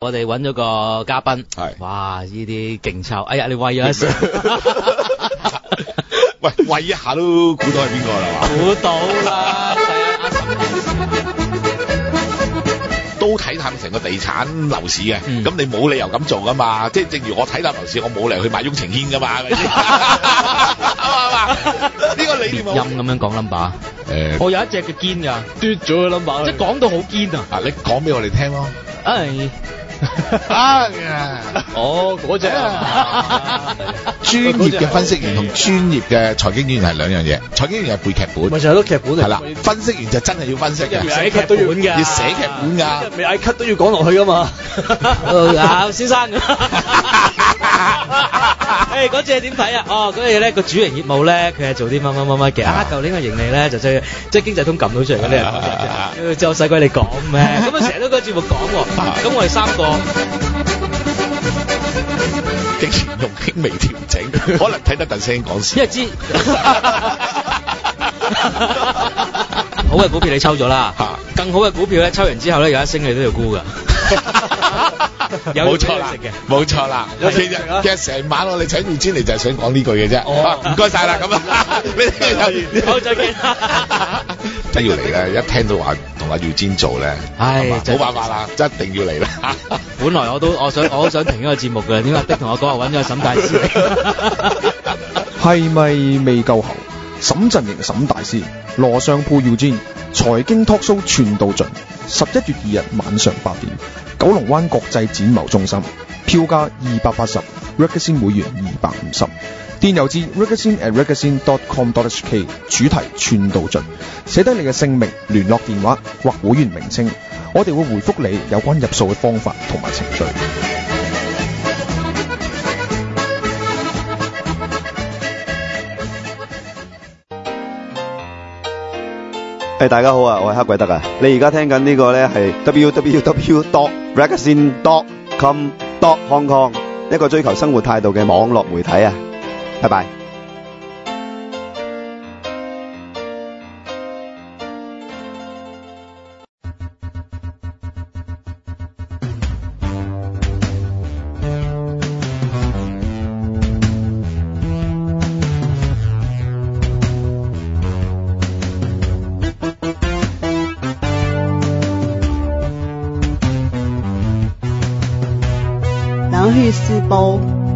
我哋揾咗個嘉賓， 係哇！呢啲勁抽，哎呀，你喂咗一聲， 喂，喂一下都估到係邊個啦嘛？ 估到啦，係啊，阿沈都睇淡成個地產樓市嘅， 嗯咁你冇理由咁做噶嘛？即係正如我睇淡樓市，我冇理由去買雍澄軒噶嘛，係咪先？啱嘛？呢個理念別音咁樣講 number， 我我有一隻嘅堅㗎，嘟咗個 number，即係講到好堅啊！ 你講俾我哋聽咯。 哎。 哦，嗰隻專業嘅分析員同專業嘅財經員係兩樣嘢，財經員係背劇本， 咪就係咯，劇本嚟。 係啦，分析員就真係要分析嘅， 寫劇都要㗎， 要寫劇本㗎， 未嗌 cut 都要講落去㗎嘛。 先生，嗰隻點睇啊？哦，嗰隻咧個主營業務咧，佢係做啲乜嘅。舊年嘅盈利咧就即係經濟通撳到出嚟嗰啲人，即係我使鬼你講咩？咁啊成日都個節目講喎。咁我哋三個竟然用輕微調整，可能睇得鄧聲講事， 因為知好嘅股票你抽咗啦，更好嘅股票咧抽完之後咧有一升你都要沽㗎。 冇錯啦，冇錯啦。其實成晚我哋請耀堅嚟就係想講呢句嘅啫。唔該晒啦，咁啊， 好再見。 真要嚟啦！一聽到話同阿耀堅做咧， 唉， 冇辦法啦，真一定要嚟啦。 本來我好想停呢個節目嘅，點解的同我講話揾咗個沈大師嚟？ 係咪未夠喉？沈陣營沈大師，羅上鋪耀堅，財經 talk show 串到盡。11月2日晚上8點，九龍灣國際展貿中心，票價280 ，Ragazine 會員250。電郵至 ragazine@ragazine.com.hk， 主題串到盡，寫低你嘅姓名、聯絡電話或會員名稱，我哋會回覆你有關入數嘅方法同埋程序。 大家好啊，我係黑鬼德啊！你而家聽緊呢個咧係 www.ragazine.com.hk， 一個追求生活態度嘅網絡媒體啊！拜拜。 冷血時報，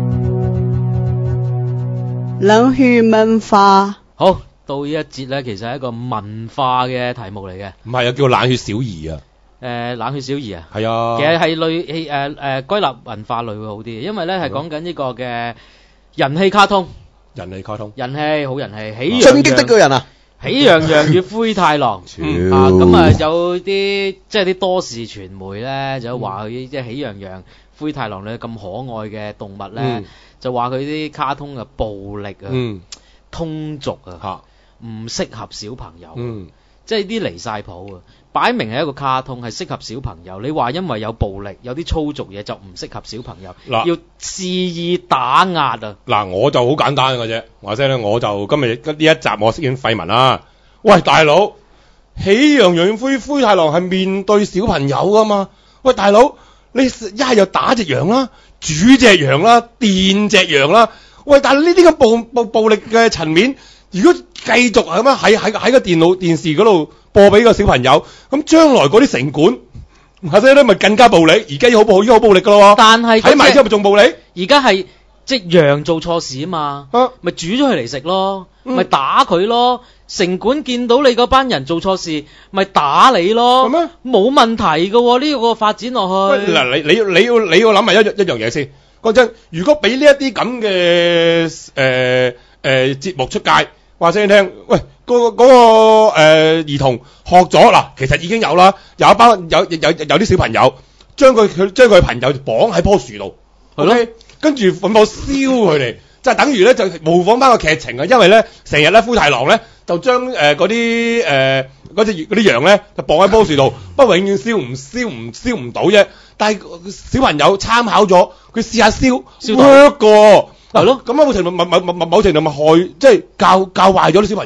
冷血文化。 好，到呢一節咧，其實係一個文化嘅題目嚟嘅。 唔係啊，叫冷血小兒啊。 冷血小兒啊。 係啊。 其實係歸納文化類會好啲，因為咧係講緊呢個嘅人氣卡通。人氣好人氣，喜進擊的巨人啊！ 喜羊羊與灰太狼。咁啊有啲即係啲多視傳媒咧就話佢即係喜羊羊、灰太狼咧咁可愛嘅動物咧，就話佢啲卡通嘅暴力啊、通俗啊，唔適合小朋友，即係啲離晒譜啊！擺明係一個卡通，係適合小朋友。你話因為有暴力、有啲粗俗嘢就唔適合小朋友，要肆意打壓啊！ 嗱，我就好簡單嘅啫，話聲咧，我就今日呢一集我飾演廢文啦。喂，大佬，喜羊羊灰太狼係面對小朋友噶嘛？喂，大佬，你一係又打隻羊啦，煮隻羊啦，電隻羊啦。喂，但係呢啲咁暴力嘅層面，如果繼續係咁樣喺個電視嗰度播俾個小朋友，咁將來嗰啲城管或者咧咪更加暴力，而家已經好暴力噶咯。 但係睇埋之後咪仲暴力？ 而家係即羊做錯事啊嘛，咪煮咗佢嚟食咯，咪打佢咯。城管見到你嗰班人做錯事，咪打你咯，冇問題㗎喎，呢個發展落去。 嗱，你要諗埋一樣嘢先。講真，如果俾呢一啲咁嘅節目出街，話聲你聽，喂，嗰個兒童學咗嗱，其實已經有啦，有一班有啲小朋友將佢朋友綁喺棵樹度，係咯，跟住奮火燒佢哋，就等於咧就模仿翻個劇情啊，因為咧成日咧灰太狼咧就將嗰啲羊咧就綁喺棵樹度，不過永遠燒唔到啫。但係小朋友參考咗，佢試下燒 work 過，係咯。咁某程度咪害，即係教壞咗啲小朋友咯。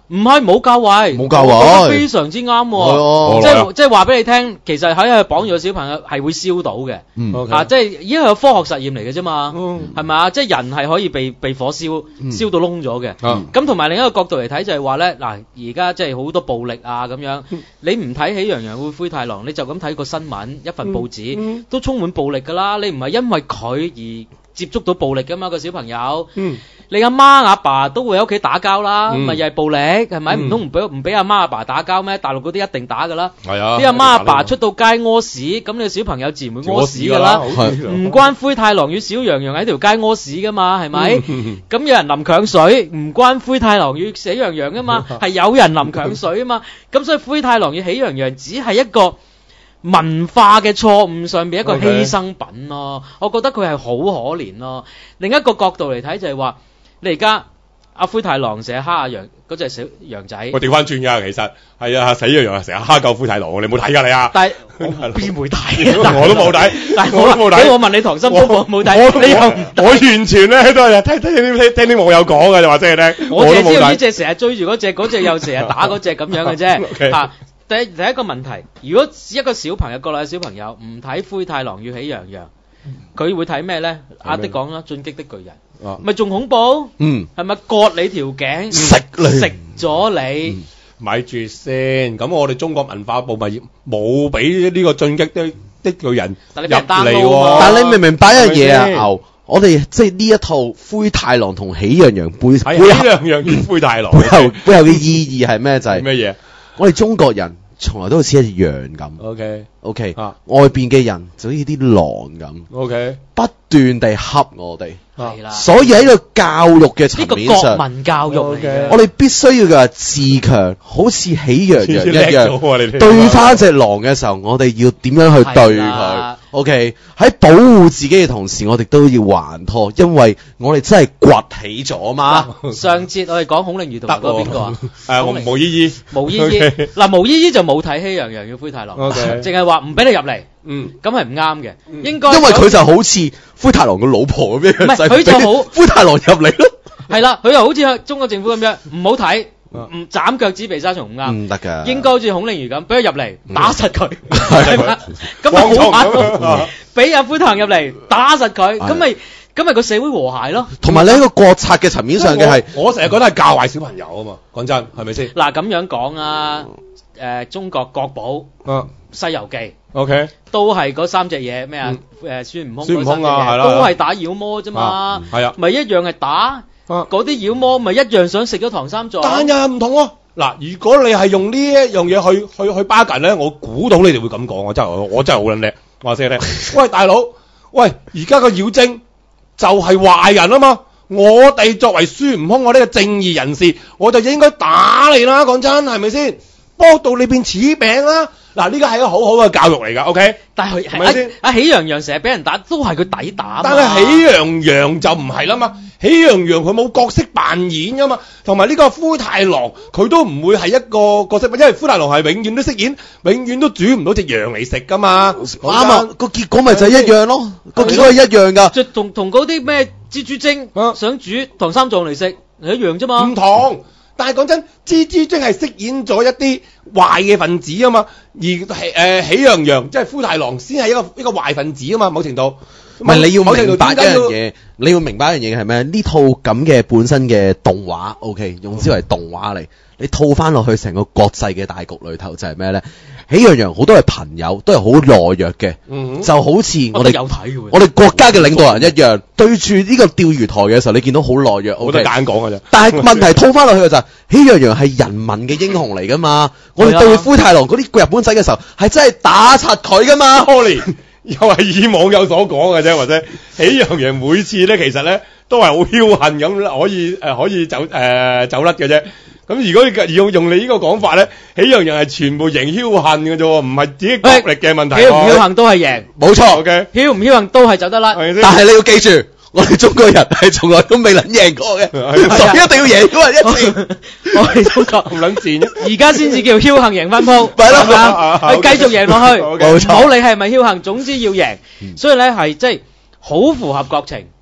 唔係冇教壞， 冇教壞我覺得非常之啱喎。 係啊即係話俾你聽，其實喺佢綁住個小朋友係會燒到嘅。 OK 即係已經係個科學實驗嚟嘅啫嘛，係咪啊？即係人係可以被火燒到窿咗嘅。咁同埋另一個角度嚟睇就係話咧，嗱而家即係好多暴力啊咁樣，你唔睇喜羊羊與灰太狼，你就咁睇個新聞，一份報紙都充滿暴力㗎啦。你唔係因為佢而接觸到暴力㗎嘛，個小朋友。你阿媽阿爸都會喺屋企打交啦，咪又係暴力係咪？唔通唔俾阿媽阿爸打交咩？大陸嗰啲一定打㗎啦。係啊，啲阿媽阿爸出到街屙屎，咁你個小朋友自然會屙屎㗎啦。唔關灰太狼與小羊羊喺條街屙屎㗎嘛，係咪？咁有人淋強水，唔關灰太狼與喜羊羊㗎嘛，係有人淋強水啊嘛。咁所以灰太狼與喜羊羊只係一個文化嘅錯誤上邊一個犧牲品咯。我覺得佢係好可憐咯。另一個角度嚟睇就係話。你而家阿灰太狼成日蝦阿羊嗰隻小羊仔， 我調翻轉㗎，其實係啊，死羊羊成日蝦救灰太狼，你冇睇㗎你啊？ 但係我邊會睇？ 我都冇睇， 但係我都冇睇。 我問你溏心風暴冇睇，你又我完全咧都係聽啲網友講嘅，就話即係聽。 我淨係知道呢隻成日追住嗰隻又成日打嗰隻咁樣嘅啫。嚇，第一個問題，如果一個小朋友國內嘅小朋友唔睇灰太狼與喜羊羊，佢會睇咩咧？阿迪講啦，進擊的巨人。咪仲恐怖？係咪割你條頸食咗你？ 咪住先，咁我哋中國文化部咪冇俾呢個進擊的巨人入嚟喎。 但你明唔明白一樣嘢啊？牛，我哋即係呢一套灰太狼同喜羊羊背後喜羊羊與灰太狼背後嘅意義係咩？就係咩嘢？ 我哋中國人從來都好似一隻羊咁。OK，外邊嘅人就好似啲狼咁。 OK， 不斷地恰我哋。 係啦， 所以喺個教育嘅層面上， 呢個國民教育嚟嘅， 我哋必須要嘅係自強，好似喜羊羊一樣，對翻隻狼嘅時候，我哋要點樣去對佢 ？OK， 喺保護自己嘅同時，我哋都要還拖，因為我哋真係崛起咗嘛。 上節我哋講孔令魚同埋嗰個邊個啊？ 毛依依， 毛依依嗱，毛依依就冇睇喜羊羊與灰太狼，淨係話唔俾你入嚟。咁係唔啱嘅，應該因為佢就好似灰太狼嘅老婆咁樣， 唔係佢就好灰太狼入嚟咯。係啦，佢又好似中國政府咁樣，唔好睇，唔斬腳趾避沙蟲唔啱， 唔得㗎。 應該好似孔令魚咁，俾佢入嚟打實佢，係咪？咁咪好玩，俾阿灰太狼入嚟打實佢，咁咪個社會和諧咯。 同埋你喺個國策嘅層面上嘅係， 我成日覺得係教壞小朋友啊嘛。講真，係咪先？ 嗱咁樣講啊，中國國寶西遊記。 OK， 都係嗰三隻嘢咩啊？孫悟空啊，係啦， 都係打妖魔啫嘛，係啊，咪一樣係打嗰啲妖魔，咪一樣想食咗唐三藏。 但又唔同喎。嗱，如果你係用呢一樣嘢去巴緊咧，我估到你哋會咁講，我真係好撚叻，話聲咧。喂，大佬，喂，而家個妖精就係壞人啊嘛！我哋作為孫悟空，我呢個正義人士，我就應該打你啦。講真，係咪先？幫到你變柿餅啦！嗱，呢個係一個好好嘅教育嚟㗎 ，OK？ 但係係咪先？阿喜羊羊成日俾人打，都係佢抵打。 但係喜羊羊就唔係啦嘛，喜羊羊佢冇角色扮演㗎嘛，同埋呢個灰太狼佢都唔會係一個角色，因為灰太狼係永遠都飾演，永遠都煮唔到隻羊嚟食㗎嘛。 啱啊，個結果咪就係一樣咯，個結果係一樣㗎。 就同嗰啲咩蜘蛛精想煮唐三藏嚟食係一樣啫嘛。 唔同。但係講真，蜘蛛精係飾演咗一啲壞嘅分子啊嘛，而喜羊羊即係灰太狼先係一個壞分子啊嘛，某程度。 唔係你要明白一樣嘢，你要明白一樣嘢係咩？呢套咁嘅本身嘅動畫 ，OK， 用之為動畫嚟，你套翻落去成個國際嘅大局裏頭就係咩咧？喜羊羊好多係朋友，都係好懦弱嘅，就好似我哋國家嘅領導人一樣，對住呢個釣魚台嘅時候，你見到好懦弱， 好多揀講㗎啫。 但係問題套翻落去就係喜羊羊係人民嘅英雄嚟㗎嘛，我哋對灰太狼嗰啲日本仔嘅時候係真係打柒佢㗎嘛。 又係以網友所講嘅啫，或者喜羊羊每次咧其實咧都係好僥倖咁可以走甩嘅啫。咁如果你用你呢個講法咧，喜羊羊係全部贏僥倖嘅啫喎，唔係自己國力嘅問題。 僥唔僥倖都係贏， 冇錯。 OK， 僥唔僥倖都係走得甩。 但係你要記住，我哋中國人係從來都未能贏過嘅，所以一定要贏嗰一次。 我哋中國咁撚賤啫， 而家先至叫僥倖贏翻鋪， 係咯， 佢繼續贏落去， 冇錯。 唔好理係咪僥倖，總之要贏。所以咧係即係好符合國情。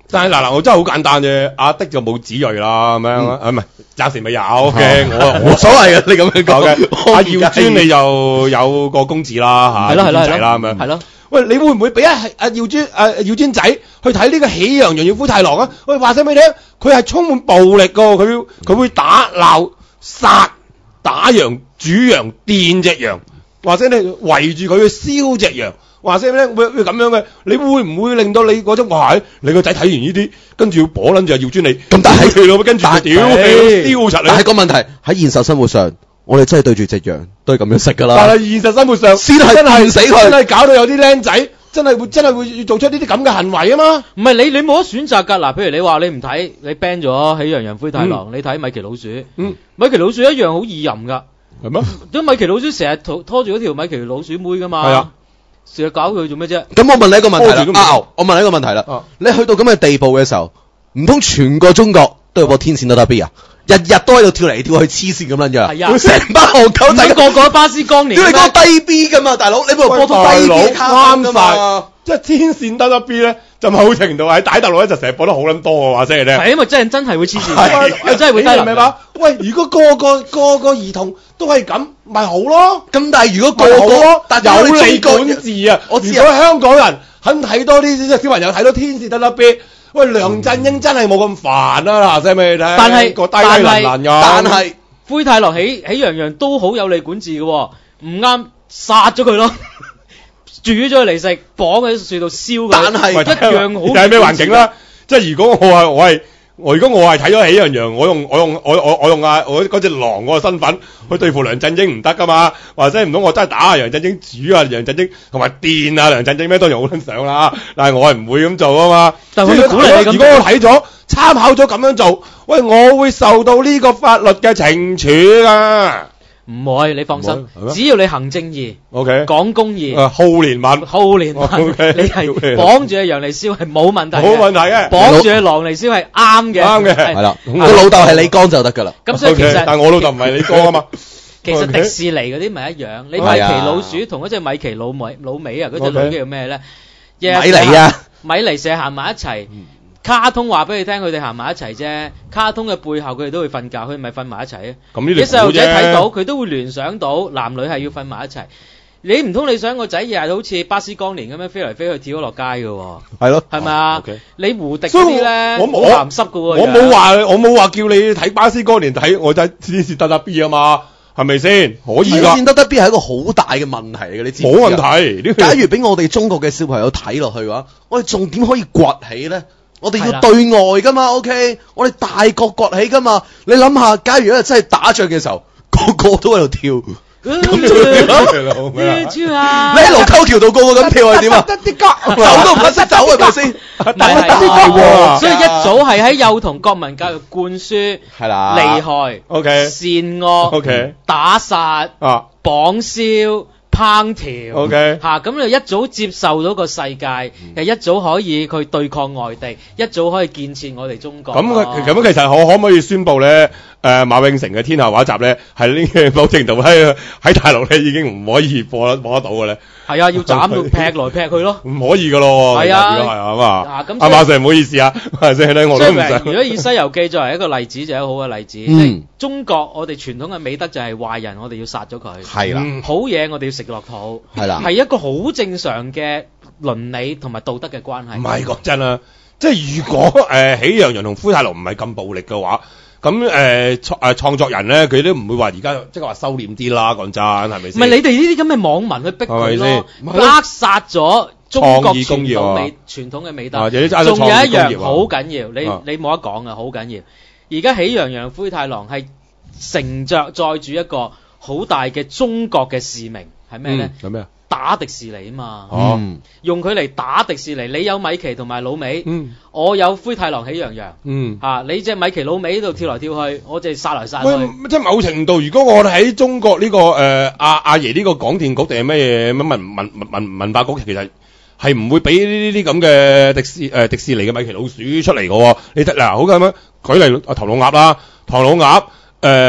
但係嗱，我真係好簡單啫。阿的就冇子裔啦，咁樣唔係暫時未有嘅，我冇所謂嘅，你咁樣講嘅。阿耀尊你又有個公子啦嚇， 係咯仔啦咁樣。 係咯。 喂，你會唔會俾阿耀尊仔去睇呢個喜羊羊與灰太狼啊？喂，話聲俾你聽，佢係充滿暴力噶，佢會打鬧殺打羊煮羊電隻羊，或者你圍住佢去燒隻羊。話聲咧會咁樣嘅，你會唔會令到你嗰種哇？你個仔睇完呢啲，跟住要攞撚住耀尊你咁大氣咯，跟住屌你燒柒你。 但係個問題喺現實生活上，我哋真係對住隻羊都係咁樣食㗎啦。 但係現實生活上先係電死佢， 真係搞到有啲僆仔真係會做出呢啲咁嘅行為啊嘛。 唔係你冇得選擇㗎。嗱，譬如你話你唔睇，你 ban 咗喜羊羊灰太狼，你睇米奇老鼠。米奇老鼠一樣好易淫㗎。係咩？因為米奇老鼠成日拖住嗰條米奇老鼠妹㗎嘛。係啊。成日搞佢做咩啫？ 咁我問你一個問題啦，我問你一個問題啦，你去到咁嘅地步嘅時候，唔通全個中國都有播天線得 B 啊？日日都喺度跳嚟跳去黐線咁樣樣，係啊，成班戇狗仔個個巴斯光年， 屌你講低 B 噶嘛，大佬，你冇播到低 B 卡噶嘛？ 即係天線得 B 咧，就某程度喺大陸咧就成日播得好撚多嘅話聲嚟聽。 係因為真係會黐線，真係會低能。 明白？喂，如果個個兒童都係咁，咪好咯。 咁但係如果個有理管治啊，如果香港人肯睇多啲小朋友睇到天線得 B。喂，梁振英真係冇咁煩啊！嗱，聲俾你睇， 但係個低能㗎。 但係灰太狼喜羊羊都好有利管治嘅，唔啱殺咗佢咯，煮咗佢嚟食，綁喺樹度燒佢。 但係一樣好。 睇咩環境啦？即係如果如果我係睇咗喜羊羊，我用我嗰隻狼嗰個身份去對付梁振英唔得噶嘛？或者唔通我真係打下梁振英、煮下梁振英同埋電啊梁振英咩？當然好撚想啦，但係我係唔會咁做啊嘛。 但係我鼓勵你咁。 如果我睇咗參考咗咁樣做，喂，我會受到呢個法律嘅懲處啊！ 唔會，你放心，只要你行正義，OK，講公義， 好憐憫， 你係綁住隻羊嚟燒係冇問題， 冇問題嘅， 綁住隻狼嚟燒係啱嘅， 啱嘅， 係啦，個老豆係李剛就得㗎啦。 咁所以其實， 但係我老豆唔係李剛啊嘛。 其實迪士尼嗰啲咪一樣，你米奇老鼠同嗰隻米奇老美啊，嗰隻女叫咩咧？ 米妮啊， 米妮成日行埋一齊。卡通話俾你聽，佢哋行埋一齊啫。卡通嘅背後，佢哋都會瞓覺，佢唔係瞓埋一齊啊。啲細路仔睇到，佢都會聯想到男女係要瞓埋一齊。你唔通你想個仔日日好似巴斯光年咁樣飛嚟飛去跳咗落街嘅喎？係咯， 係咪啊？你胡迪嗰啲咧，好鹹濕嘅喎。 我冇話叫你睇巴斯光年睇，我睇天線得 B 啊嘛。係咪先？可以㗎。天線得 B 係一個好大嘅問題嚟嘅，你知唔知？冇問題。 假如俾我哋中國嘅小朋友睇落去嘅話，我哋仲點可以崛起咧？我哋要對外噶嘛 ，OK？ 我哋大國崛起噶嘛？你諗下，假如一日真係打仗嘅時候，個個都喺度跳，咁就點啊？你喺盧溝橋度個個咁跳係點啊？走都唔得識走係咪先？ 係，所以一早係喺幼童國民教育灌輸係啦， 利害、善惡、打殺、綁燒。烹調 ，OK 嚇，咁你一早接受到個世界，又一早可以去對抗外地，一早可以建設我哋中國。 咁其實我可唔可以宣佈咧？馬永成嘅天下畫集咧，係呢某程度喺大陸咧已經唔可以播得到嘅咧。 係啊，要斬到劈來劈去咯。 唔可以嘅咯。係啊，係嘛。咁阿馬 Sir 唔好意思啊，即係咧我都唔想。 如果以《西遊記》作為一個例子，就係一個好嘅例子。中國我哋傳統嘅美德就係壞人，我哋要殺咗佢。 係啦。 好嘢我哋要食落肚。 係啦。 係一個好正常嘅倫理同埋道德嘅關係。 唔係講真啊，即係如果喜羊羊同灰太狼唔係咁暴力嘅話。咁創作人咧，佢都唔會話而家即係話收斂啲啦。講真，係咪先？ 唔係你哋呢啲咁嘅網民去逼佢咯，扼殺咗中國傳統嘅美德。仲有一樣好緊要，你冇得講啊，好緊要。而家喜羊羊灰太狼係承載住一個好大嘅中國嘅使命，係咩咧？ 係咩啊？ 打迪士尼啊嘛，用佢嚟打迪士尼。你有米奇同埋老美，我有灰太狼喜羊羊，你隻米奇老美喺度跳來跳去，我就殺來殺去。 即係某程度，如果我哋喺中國呢個阿爺呢個廣電局定係咩嘢文化局，其實係唔會俾呢啲咁嘅迪士尼嘅米奇老鼠出嚟嘅。你得嗱，好咁樣舉例唐老鴨啦，唐老鴨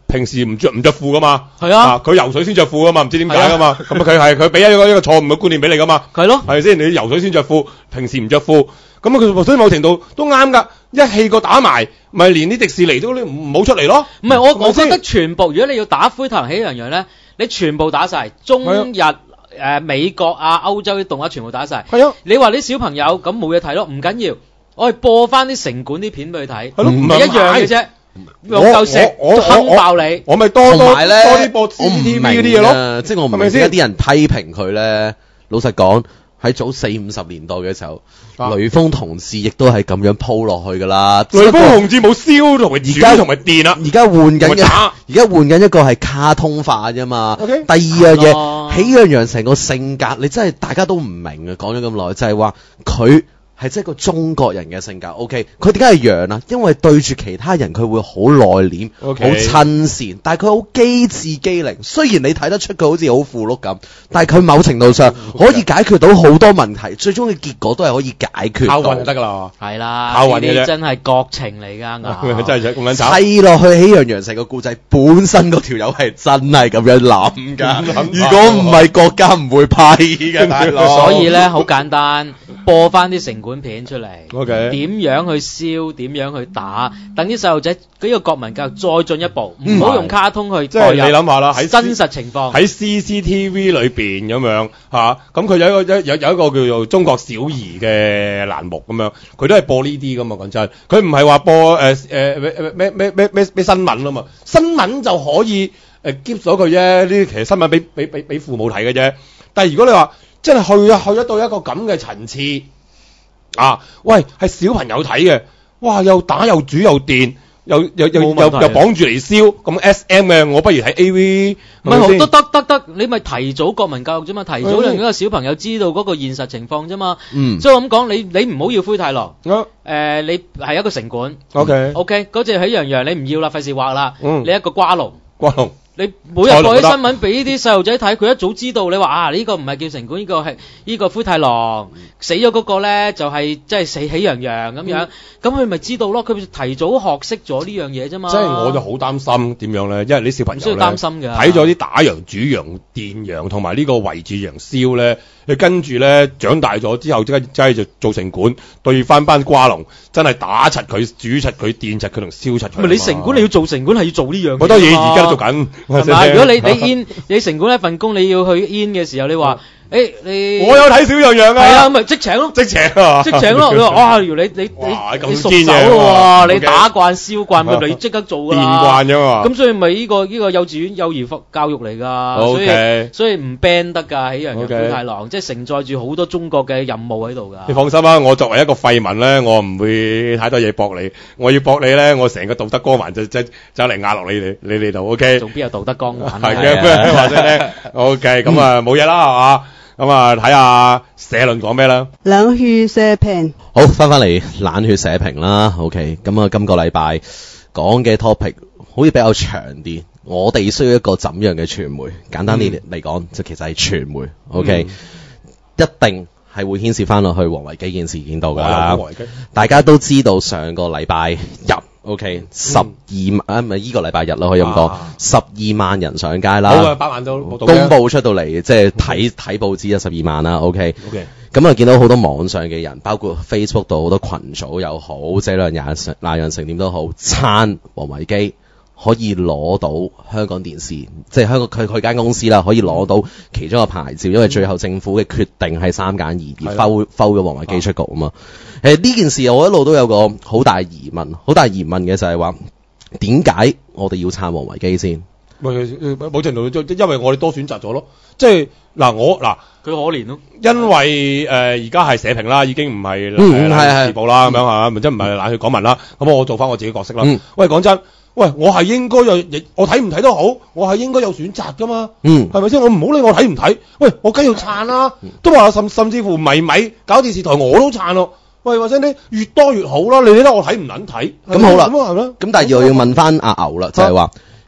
平時唔着褲噶嘛， 係啊佢游水先着褲噶嘛，唔知點解噶嘛，咁佢俾一個錯誤嘅觀念俾你噶嘛， 係咯， 係咪先？你游水先着褲，平時唔着褲，咁佢所以某程度都啱噶，一氣過打埋，咪連啲迪士尼都唔好出嚟咯。 唔係我覺得全部，如果你要打灰太狼喜羊羊咧，你全部打晒，中日美國啊、歐洲啲動畫全部打晒。 係啊， 你話啲小朋友咁冇嘢睇咯，唔緊要，我係播翻啲城管啲片俾佢睇， 係咯， 唔係一樣嘅啫。用嚿石坑爆你， 我咪多啲播 CCTV 嗰啲嘢咯。 即係我唔明而家啲人批評佢咧。老實講，喺早40-50年代嘅時候，雷鋒同志亦都係咁樣鋪落去㗎啦。 雷鋒同志冇燒同埋煮同埋電啊， 而家換緊一個係卡通化啫嘛。 Okay? 第二樣嘢，喜羊羊成個性格，你真係大家都唔明啊！講咗咁耐，就係話佢係即係個中國人嘅性格。OK， 佢點解係羊啊？因為對住其他人佢會好內斂，好親善，但係佢好機智機靈。雖然你睇得出佢好似好富碌咁，但係佢某程度上可以解決到好多問題，最終嘅結果都係可以解決到。 靠運就得㗎啦， 係啦， 靠運嘅啫， 真係國情嚟㗎， 真係咁撚慘。 砌落去喜羊羊成個故仔本身嗰條友係真係咁樣諗㗎。如果唔係國家唔會批嘅，大佬。 所以咧好簡單，播翻啲城管片出嚟。 Okay. 點樣去燒？點樣去打？等啲細路仔呢個國民教育再進一步，唔好用卡通去。 即係你諗下啦，喺真實情況喺 CCTV 裏邊咁樣嚇，咁佢有一個叫做中國小兒嘅欄目咁樣，佢都係播呢啲噶嘛。講真，佢唔係話播咩新聞啊嘛，新聞就可以keep 咗佢啫。呢啲其實新聞俾父母睇嘅啫。但係如果你話真係去得到一個咁嘅層次。喂，係小朋友睇嘅，哇，又打又煮又電，又綁住嚟燒，咁 SM 嘅，我不如睇 AV， 唔係好得，你咪提早國民教育啫嘛，提早讓嗰個小朋友知道嗰個現實情況啫嘛。所以我咁講，你唔好要灰太狼，你係一個城管 ，OK，嗰隻喜羊羊你唔要啦，費事畫啦，你一個瓜龍。你每日播啲新聞俾啲細路仔睇，佢一早知道你話呢個唔係叫城管，呢個係呢個灰太狼，死咗嗰個咧就係即係死喜羊羊咁樣，咁佢咪知道咯？佢提早學識咗呢樣嘢啫嘛。即係我就好擔心點樣咧，因為啲小朋友唔需要擔心㗎， 睇咗啲打羊、煮羊、電羊同埋呢個圍住羊燒咧，你跟住咧長大咗之後，即係就做城管對翻班瓜龍，真係打柒佢、煮柒佢、電柒佢同燒柒佢。 咪你城管你要做城管係要做呢樣嘢。 好多嘢而家都做緊。 係嘛？如果你城管一份工，你要去 in 嘅時候，你話你我有睇小羊羊啊， 係啊，咪即請咯， 即請咯。 你話哇，如你熟手喎，你打慣燒慣，咪你即刻做㗎啦。 練慣啫嘛。咁所以咪呢個幼稚園幼兒教育嚟㗎。所以唔 ban 得㗎，喜羊羊灰太狼，即係承載住好多中國嘅任務喺度㗎。 你放心啦，我作為一個廢民咧，我唔會太多嘢駁你。我要駁你咧，我成個道德光環就走嚟壓落你度。OK。 仲邊有道德光環？ 係嘅，話聲聽。OK，咁啊冇嘢啦，係嘛？咁啊，睇下社論講咩啦？ 冷血社評。 好，翻嚟冷血社評啦。OK，咁啊，今個禮拜講嘅 topic 好似比較長啲。我哋需要一個怎樣嘅傳媒？簡單啲嚟講，就其實係傳媒。OK，一定係會牽涉翻落去王維基件事件度㗎啦。大家都知道上個禮拜日。OK， 12萬唔係依個禮拜日啦，可以咁講，12萬人上街啦。 好啊，8萬都冇到。 公佈出到嚟，即係睇報紙啊，12萬啦。OK，咁啊，見到好多網上嘅人，包括 Facebook 度好多群組又好，這兩人成點都好，撐王維基可以攞到香港電視，即係香港佢間公司啦，可以攞到其中一個牌照，因為最後政府嘅決定係3揀2，而摟咗王維基出局啊嘛。呢件事我一路都有個好大疑問嘅就係話，點解我哋要撐王維基先？ 冇程度，因為我哋多選擇咗咯。即係佢可憐咯。因為而家係社評啦，已經唔係時報啦咁樣係咪？即係唔係冷血港民啦。咁我做翻我自己角色啦。喂，講真，我係應該我睇唔睇都好，我係應該有選擇噶嘛。係咪先？我唔好理我睇唔睇。喂，我梗要撐啦。都話甚至乎米搞電視台我都撐咯。喂，或者你越多越好啦，你睇得我睇唔撚睇，咁好啦，咁係啦。 咁但係又要問翻阿牛啦，就係話，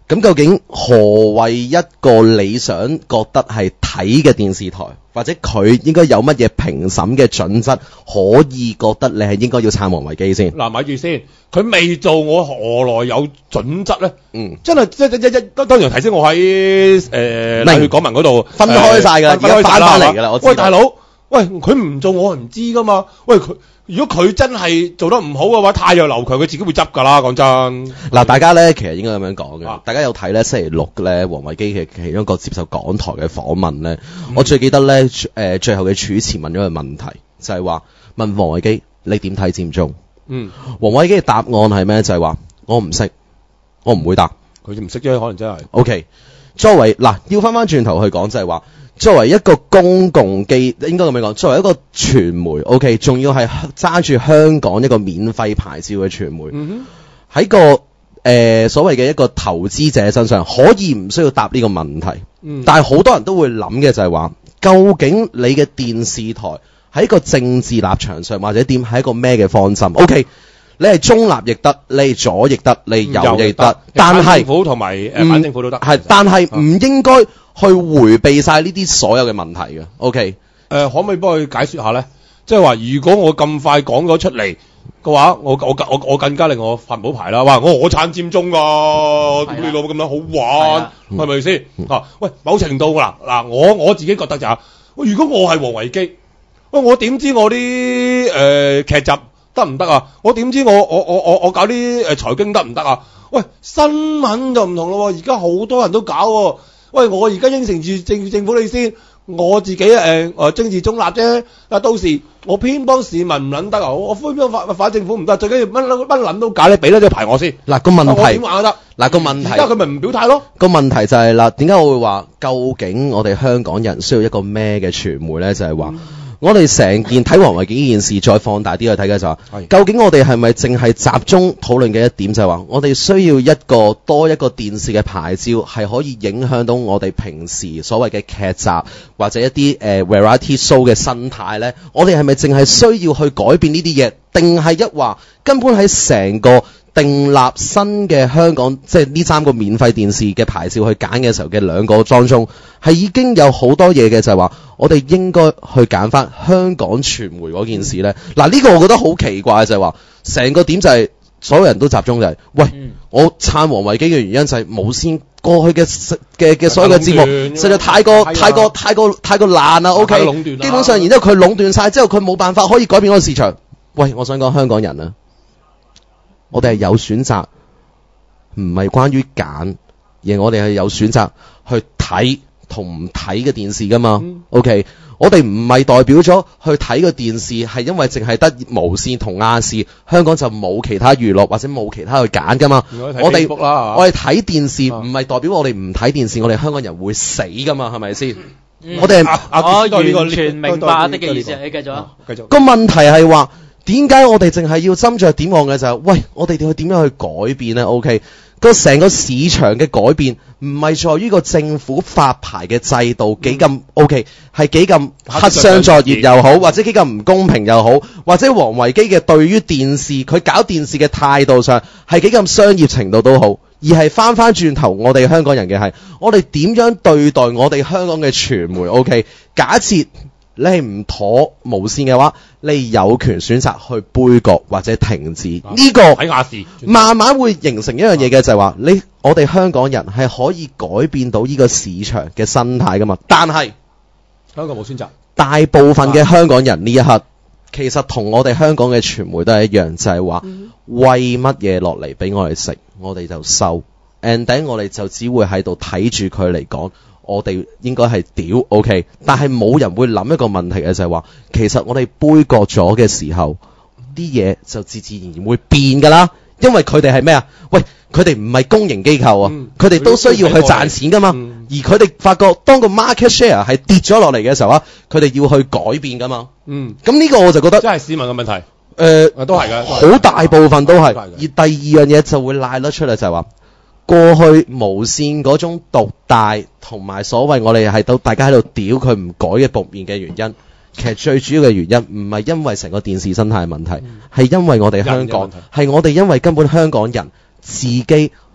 咁究竟何謂一個理想覺得係睇嘅電視台，或者佢應該有乜嘢評審嘅準則，可以覺得你係應該要撐王維基先？ 嗱，咪住先，佢未做，我何來有準則咧？真係即當然頭先我喺例如港文嗰度分開晒㗎，而家翻嚟㗎啦。我知道喂，大佬，喂，佢唔做我係唔知㗎嘛。喂，如果佢真係做得唔好嘅話，太陽流強佢自己會執㗎啦。講真， 嗱，大家咧其實應該咁樣講嘅。大家有睇咧星期六咧王維基嘅其中一個接受港台嘅訪問咧，我最記得咧最後嘅主持問咗個問題，就係話問王維基你點睇佔中？王維基嘅答案係咩？就係話我唔識，我唔會答。 佢唔識啫，可能真係。 OK， 作為要翻轉頭去講就係話，作為一個公共機，應該咁樣講，作為一個傳媒 ，OK， 仲要係揸住香港一個免費牌照嘅傳媒，喺個所謂嘅一個投資者身上，可以唔需要答呢個問題。但係好多人都會諗嘅就係話，究竟你嘅電視台喺個政治立場上或者點係一個咩嘅方針 ？OK， 你係中立亦得，你係左亦得，你右亦得，但係政府同埋反政府都得。 係，但係唔應該去迴避晒呢啲所有嘅問題嘅。OK， 可唔可以幫佢解説下咧？即係話，如果我咁快講咗出嚟嘅話，我更加令我發唔到牌啦！哇，我撐佔中㗎，點你老母咁樣好玩，係咪先？喂，某程度嗱，我自己覺得就如果我係王維基，喂，我點知我啲劇集得唔得啊？我點知我搞啲財經得唔得啊？喂，新聞就唔同咯，而家好多人都搞喎。喂，我而家應承住政府你先，我自己政治中立啫。但到時我偏幫市民唔撚得啊！我偏幫反政府唔得，最緊要乜撚都搞你俾咗隻牌我先。 嗱個問題， 我點話都得。 嗱個問題， 而家佢咪唔表態咯？ 個問題就係啦，點解我會話究竟我哋香港人需要一個咩嘅傳媒咧？就係話。我哋成件睇王維基呢件事再放大啲去睇嘅就係，究竟我哋係咪淨係集中討論嘅一點就係話，我哋需要多一個電視嘅牌照，係可以影響到我哋平時所謂嘅劇集或者一啲variety show 嘅生態呢？我哋係咪淨係需要去改變呢啲嘢，定係一話根本喺成個訂立新嘅香港，即係呢3個免費電視嘅牌照去揀嘅時候嘅2個當中，係已經有好多嘢嘅，就係話我哋應該去揀翻香港傳媒嗰件事呢。嗱，呢個我覺得好奇怪，就係話成個點就係所有人都集中就係，喂，我撐王維基嘅原因就係無線過去嘅所有嘅節目實在太過爛啦。OK， 基本上然之後佢壟斷晒之後，佢冇辦法可以改變嗰個市場。喂，我想講香港人啊，我哋係有選擇，唔係關於揀，而我哋係有選擇去睇同唔睇嘅電視噶嘛。OK， 我哋唔係代表咗去睇個電視係因為淨係得無線同亞視，香港就冇其他娛樂或者冇其他去揀噶嘛。我哋睇電視唔係代表我哋唔睇電視，我哋香港人會死噶嘛，係咪先？我哋我完全明白你嘅意思，你繼續啊。 繼續。 個問題係話，點解我哋淨係要斟酌點望嘅就係，喂，我哋點樣去改變呢？ OK， 個成個市場嘅改變唔係在於個政府發牌嘅制度幾咁 OK， 係幾咁黑箱作業又好，或者幾咁唔公平又好，或者王維基嘅對於電視佢搞電視嘅態度上係幾咁商業程度都好，而係翻轉頭我哋香港人嘅係，我哋點樣對待我哋香港嘅傳媒 OK？ 假設你係唔妥無線嘅話，你有權選擇去杯葛或者停止。呢個喺亞視慢慢會形成一樣嘢嘅，就係話我哋香港人係可以改變到呢個市場嘅生態噶嘛。但係香港冇選擇， 大部分嘅香港人呢一刻其實同我哋香港嘅傳媒都係一樣，就係話餵乜嘢落嚟俾我哋食，我哋就收 and then 我哋就只會喺度睇住佢嚟講。我哋應該係屌 OK， 但係冇人會諗一個問題嘅，就係話其實我哋杯葛咗嘅時候，啲嘢就自然會變噶啦。因為佢哋係咩啊？喂，佢哋唔係公營機構啊，佢哋都需要去賺錢噶嘛。而佢哋發覺當個 market share 係跌咗落嚟嘅時候啊，佢哋要去改變噶嘛。咁呢個我就覺得真係市民嘅問題。都係嘅， 好大部分都係。而第二樣嘢就會賴得出嚟，就係話。過去無線嗰種獨大同埋所謂我哋係到大家喺度屌佢唔改嘅局面嘅原因，其實最主要嘅原因唔係因為成個電視生態問題，係因為我哋香港係我哋因為根本香港人自己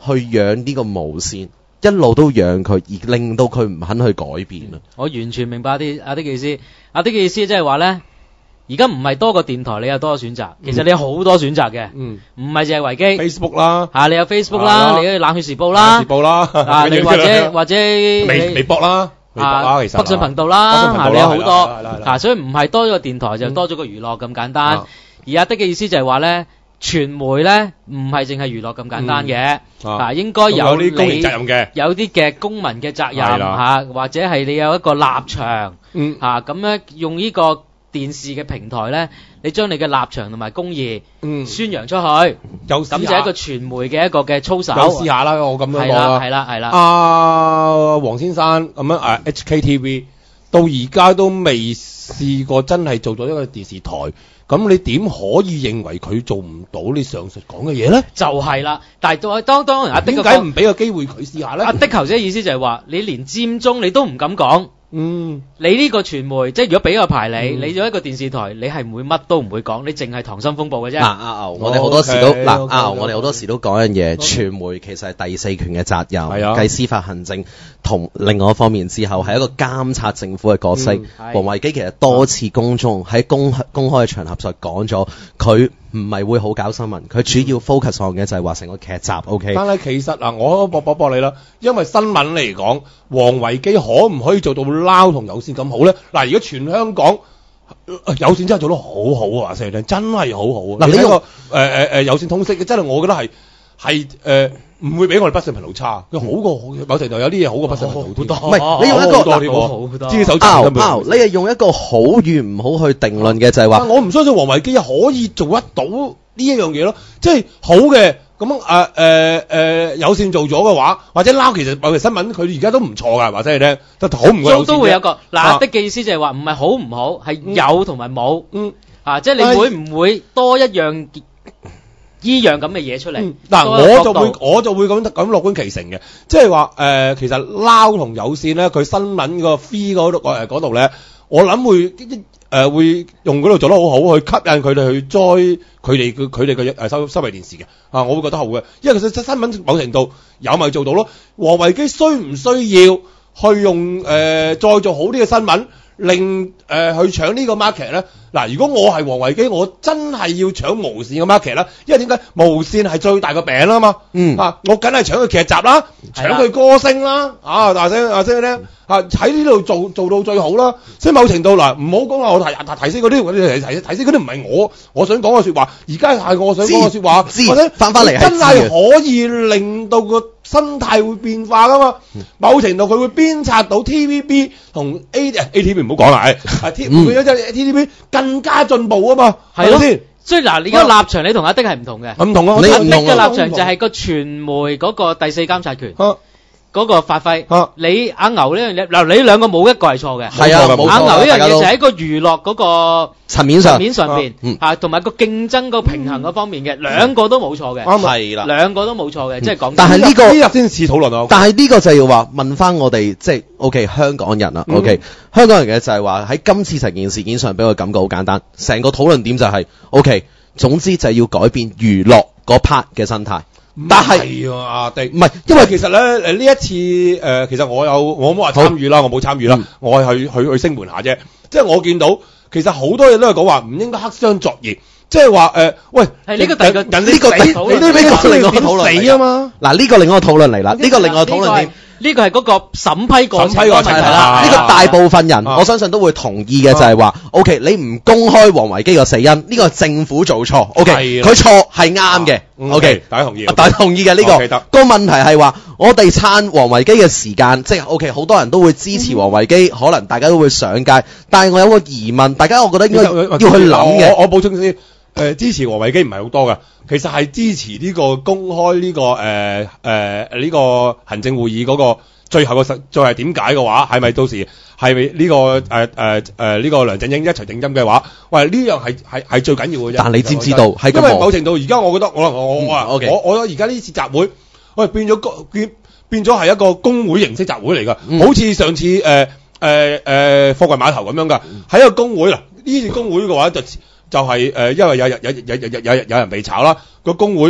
去養呢個無線，一路都養佢，而令到佢唔肯去改變啊！ 我完全明白阿啲嘅意思。阿啲嘅意思即係話咧，而家唔係多個電台你有多個選擇，其實你有好多選擇嘅，唔係淨係維基 Facebook 啦， 你有 Facebook 啦，你有冷血時報啦，你或者微博啦。其實北上頻道啦，你有好多所以唔係多咗個電台就多咗個娛樂咁簡單。而阿的嘅意思就係話咧，傳媒咧唔係淨係娛樂咁簡單嘅，應該有啲公民責任嘅， 有啲嘅公民嘅責任或者係你有一個立場咁樣用呢個電視嘅平台咧，你將你嘅立場同埋公義宣揚出去，咁就係一個傳媒嘅一個嘅操守。 又試下啦，我咁樣講啦。 係啦。 黃先生咁樣HKTV 到而家都未試過真係做咗一個電視台，咁你點可以認為佢做唔到你上述講嘅嘢咧？就係啦，但係當然阿的點解唔俾個機會佢試下咧？阿的頭先嘅意思就係話，你連佔中你都唔敢講。你呢個傳媒，即係如果俾個牌你做一個電視台，你係唔會乜都唔會講，你淨係溏心風暴嘅啫。 阿牛，我哋好多時都我哋好多時都講一樣嘢，傳媒其實係第四權嘅責任，繼司法行政同另外一方面之後，係一個監察政府嘅角色。王維基其實多次公眾喺公開嘅場合上講咗，佢唔係會好搞新聞，佢主要 focus on 嘅就係話成個劇集。OK，但係其實嗱，我搏你啦，因為新聞嚟講，王維基可唔可以做到撈同有線咁好咧？嗱，而家全香港有線真係做得好好啊！話聲你聽，真係好好啊！嗱，呢個有線通識真係我覺得係唔會比我哋北上頻道差，佢好過某程度有啲嘢好過北上頻道好多。唔係你用一個好多知手你係用一個好與唔好去定論嘅就係話，我唔相信王維基可以做得到呢一樣嘢咯。即係好嘅咁有線做咗嘅話，或者撈其實某條新聞佢而家都唔錯㗎，話俾你聽，都好唔過都會有個嗱的嘅意思就係話唔係好唔好，係有同埋冇。即係你會唔會多一樣？依樣咁嘅嘢出嚟，嗱我就會咁樂觀其成嘅，即係話其實撈同有線咧，佢新聞個 fee 嗰度咧，我諗會用嗰度做得好好，去吸引佢哋去載佢哋嘅收費電視嘅，我會覺得好嘅，因為其實新聞某程度有咪做到咯。王維基需唔需要去用再做好啲嘅新聞？令去搶呢個 market 咧，嗱，如果我係王維基，我真係要搶無線嘅 market 啦，因為點解無線係最大個餅啦嘛，我梗係搶佢劇集啦，搶佢歌星啦，大聲咧，喺呢度做到最好啦，所以某程度嗱，唔好講話我提升嗰啲，提升嗰啲唔係我想講嘅説話，而家係我想講嘅説話，或者翻嚟真係可以令到個生態會變化噶嘛，某程度佢會鞭策到 TVB 同 ATV 唔好講啦，TVB 更加進步啊嘛，係咪先？所以嗱，你而家立場你同阿的係唔同嘅，唔同啊！你唔同嘅立場就係個傳媒嗰個第四監察權。嗰個發揮，你阿牛呢樣嘢，嗱你兩個冇一個係錯嘅，係啊，阿牛呢樣嘢就喺個娛樂嗰個層面上邊，同埋個競爭個平衡嗰方面嘅，兩個都冇錯嘅，係啦，兩個都冇錯嘅，即係講。但係呢個呢日先試討論啊！但係呢個就要話問翻我哋，即係 OK 香港人啊，OK 香港人嘅就係話喺今次成件事件上俾我感覺好簡單，成個討論點就係 OK，總之就係要改變娛樂嗰 part 嘅生態。但係阿的唔係，因為其實咧呢一次其實我冇話參與啦，我冇參與啦，我係去聲援下啫。即係我見到其實好多嘢都係講話唔應該黑箱作業，即係話喂係呢個第二個人呢個你都俾講另外討論死啊嘛。嗱呢個另外一個討論嚟啦，呢個另外討論點？呢個係嗰個審批過程嘅問題啦。呢個大部分人我相信都會同意嘅就係話 ，OK， 你唔公開王維基個死因，呢個係政府做錯 ，OK， 佢錯係啱嘅 ，OK， 大家同意，大家同意嘅呢個。個問題係話，我哋撐王維基嘅時間，即係 OK， 好多人都會支持王維基，可能大家都會上街，但係我有個疑問，大家我覺得應該要去諗嘅。我補充先。支持王維基唔係好多㗎，其實係支持呢個公開呢個呢個行政會議嗰個最後嘅最係點解嘅話，係咪到時係咪呢個呢個梁振英一齊頂針嘅話，喂呢樣係最緊要嘅啫。但你知唔知道係因為某程度而家我覺得我而家呢次集會，喂變咗係一個工會形式集會嚟㗎，好似上次貨櫃碼頭咁樣㗎，係一個工會啦。呢次工會嘅話就係因為有人被炒啦，個工會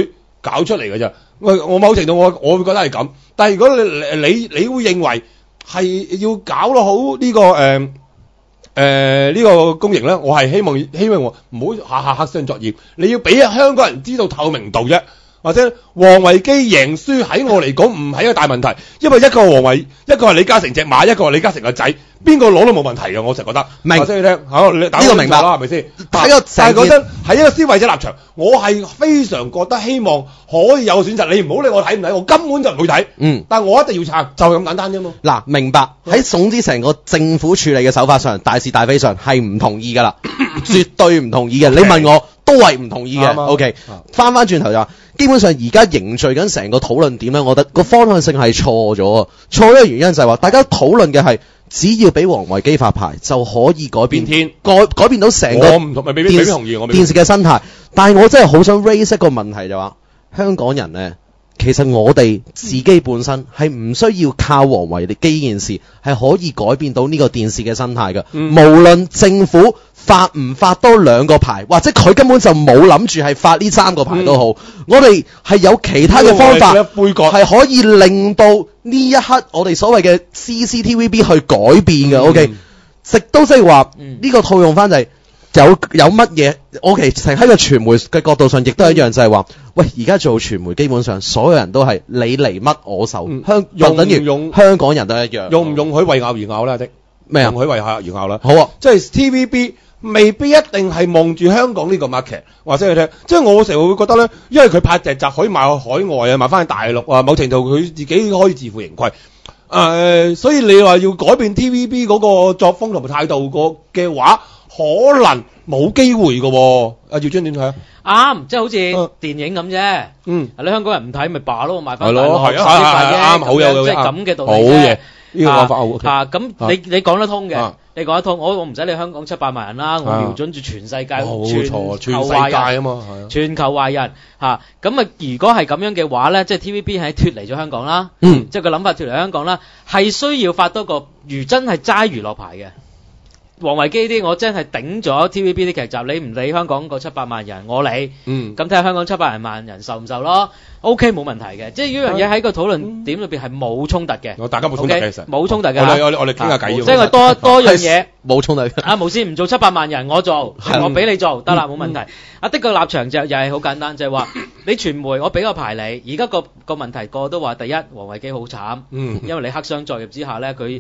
搞出嚟嘅啫。我某程度我會覺得係咁，但係如果你會認為係要搞到好呢個呢個公營咧，我係希望我唔好下下黑箱作業，你要俾香港人知道透明度啫。或者王維基贏輸喺我嚟講唔係一個大問題，因為一個一個係李嘉誠隻馬，一個係李嘉誠個仔，邊個攞都冇問題嘅，我成日覺得。 明， 話俾你聽，呢個明白啦，係咪先？ 但係覺得喺一個消費者立場，我係非常覺得希望可以有選擇。你唔好理我睇唔睇，我根本就唔會睇。但係我一定要撐，就係咁簡單啫嘛。 嗱，明白。喺總之成個政府處理嘅手法上，大是大非上係唔同意㗎啦，絕對唔同意嘅。你問我都係唔同意嘅。OK， 翻轉頭就話。基本上而家凝聚緊成個討論點咧，我覺得個方向性係錯咗啊！錯嘅原因就係話，大家討論嘅係只要俾王維基發牌就可以改變改變到成個電視嘅生態。但係我真係好想 raise 一個問題就話，香港人咧，其實我哋自己本身係唔需要靠王維基呢件事係可以改變到呢個電視嘅生態嘅。無論政府發唔發多2個牌，或者佢根本就冇諗住係發呢3個牌都好，我哋係有其他嘅方法係可以令到呢一刻我哋所謂嘅 CCTVB 去改變嘅。OK， 直都即係話呢個套用翻就係有乜嘢 OK， 喺個傳媒嘅角度上亦都係一樣，就係話喂，而家做傳媒基本上所有人都係你嚟乜我受，等於香港人都一樣。 用唔用許為拗而拗咧？ 咩啊？ 用許為拗而拗啦。 好啊， 即係 TVB。未必一定係望住香港呢個 market， 話俾你聽。即係我成日會覺得咧，因為佢拍劇集可以賣去海外啊，賣翻去大陸啊，某程度佢自己可以自負盈虧。所以你話要改變 TVB 嗰個作風同埋態度嘅話，可能冇機會嘅喎。阿耀尊點睇啊？ 啱，即係好似電影咁啫。你香港人唔睇咪罷咯，賣翻大陸。 係啊，啱，好有即係咁嘅道理好嘢，呢個講法好。 咁你講得通嘅。你講得通，我唔使你香港700萬人啦，我瞄準住全世界，全球華人啊嘛，全球華人嚇。咁如果係咁樣嘅話咧，即係 TVB 係脫離咗香港啦，即係個諗法脫離香港啦，係需要發多個真係齋娛樂牌嘅。王維基啲我真係頂咗 TVB 啲劇集，你唔理香港個700萬人，我理。咁睇下香港700萬人受唔受咯 ？OK 冇問題嘅，即係呢樣嘢喺個討論點裏邊係冇衝突嘅。 大家冇衝突嘅，其實冇衝突嘅。 我哋傾下偈。 即係多樣嘢冇衝突嘅。 啊無線唔做700萬人，我做，我俾你做得啦，冇問題。阿的個立場就又係好簡單，就係話你傳媒我俾個牌你，而家個問題個個都話第一王維基好慘，因為你黑箱作業之下咧，佢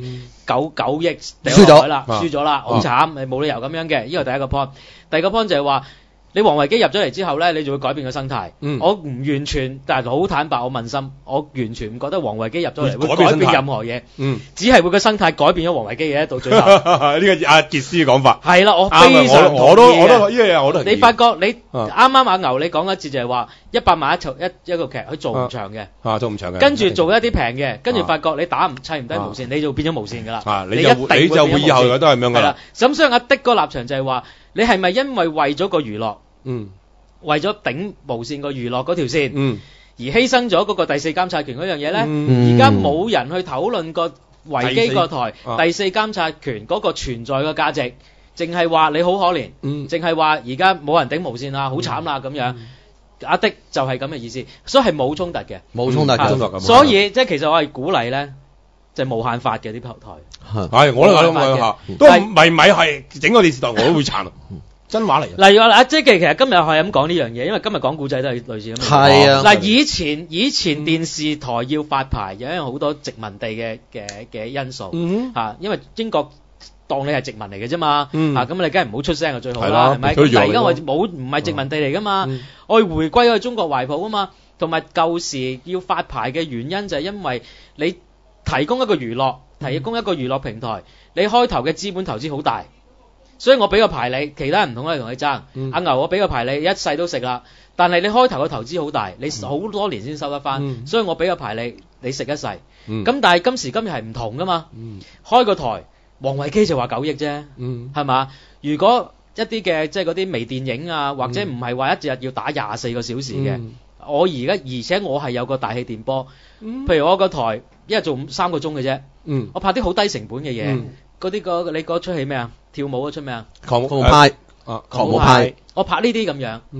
9億輸咗啦，好慘，你冇理由咁樣嘅。呢個第一個 point， 第二個 point 就係話你王維基入咗嚟之後咧，你就會改變個生態。我唔完全，但係好坦白，我問心，我完全唔覺得王維基入咗嚟會改變任何嘢。只係會個生態改變咗王維基嘅到最後。呢個阿傑斯嘅講法係啦，我非常我都呢個嘢我都你發覺你啱啱阿牛你講一次就係話100萬一個劇，佢做唔長嘅， 做唔長嘅。跟住做一啲平嘅，跟住發覺你砌唔低無線，你就變咗無線㗎啦。 你就會以後都係咁樣㗎啦。 咁所以阿的個立場就係話，你係咪因為咗個娛樂？為咗頂無線個娛樂嗰條線，而犧牲咗嗰個第四監察權嗰樣嘢咧？而家冇人去討論個維基個台第四監察權嗰個存在嘅價值，淨係話你好可憐，淨係話而家冇人頂無線啦，好慘啦咁樣。阿的就係咁嘅意思，所以係冇衝突嘅， 冇衝突嘅。 所以即係其實我係鼓勵咧，就係無限發嘅啲台。 係，我都咁嚇，都咪係整個電視台我都會撐。真話嚟。例如阿即係其實今日係咁講呢樣嘢，因為今日講古仔都係類似咁。 係啊。 嗱，以前電視台要發牌，有因為好多殖民地嘅因素嚇，因為英國當你係殖民嚟嘅啫嘛嚇，咁你梗係唔好出聲就最好啦，係咪？但係而家我唔係殖民地嚟噶嘛，我哋回歸去中國懷抱啊嘛，同埋舊時要發牌嘅原因就係因為你提供一個娛樂，提供一個娛樂平台，你開頭嘅資本投資好大。所以我俾個牌你，其他人唔同我哋同你爭。阿牛我俾個牌你，一世都食啦。但係你開頭嘅投資好大，你好多年先收得翻。所以我俾個牌你，你食一世。咁但係今時今日係唔同噶嘛。開個台，王維基就話9億啫，係嘛？如果一啲嘅即係嗰啲微電影啊，或者唔係話一日要打24個小時嘅，我而且我係有個大氣電波。譬如我個台一日做3個鐘嘅啫，我拍啲好低成本嘅嘢。嗰啲你嗰出戲咩啊？跳舞嗰出咩啊？ 狂舞派，狂舞派。 我拍呢啲咁樣，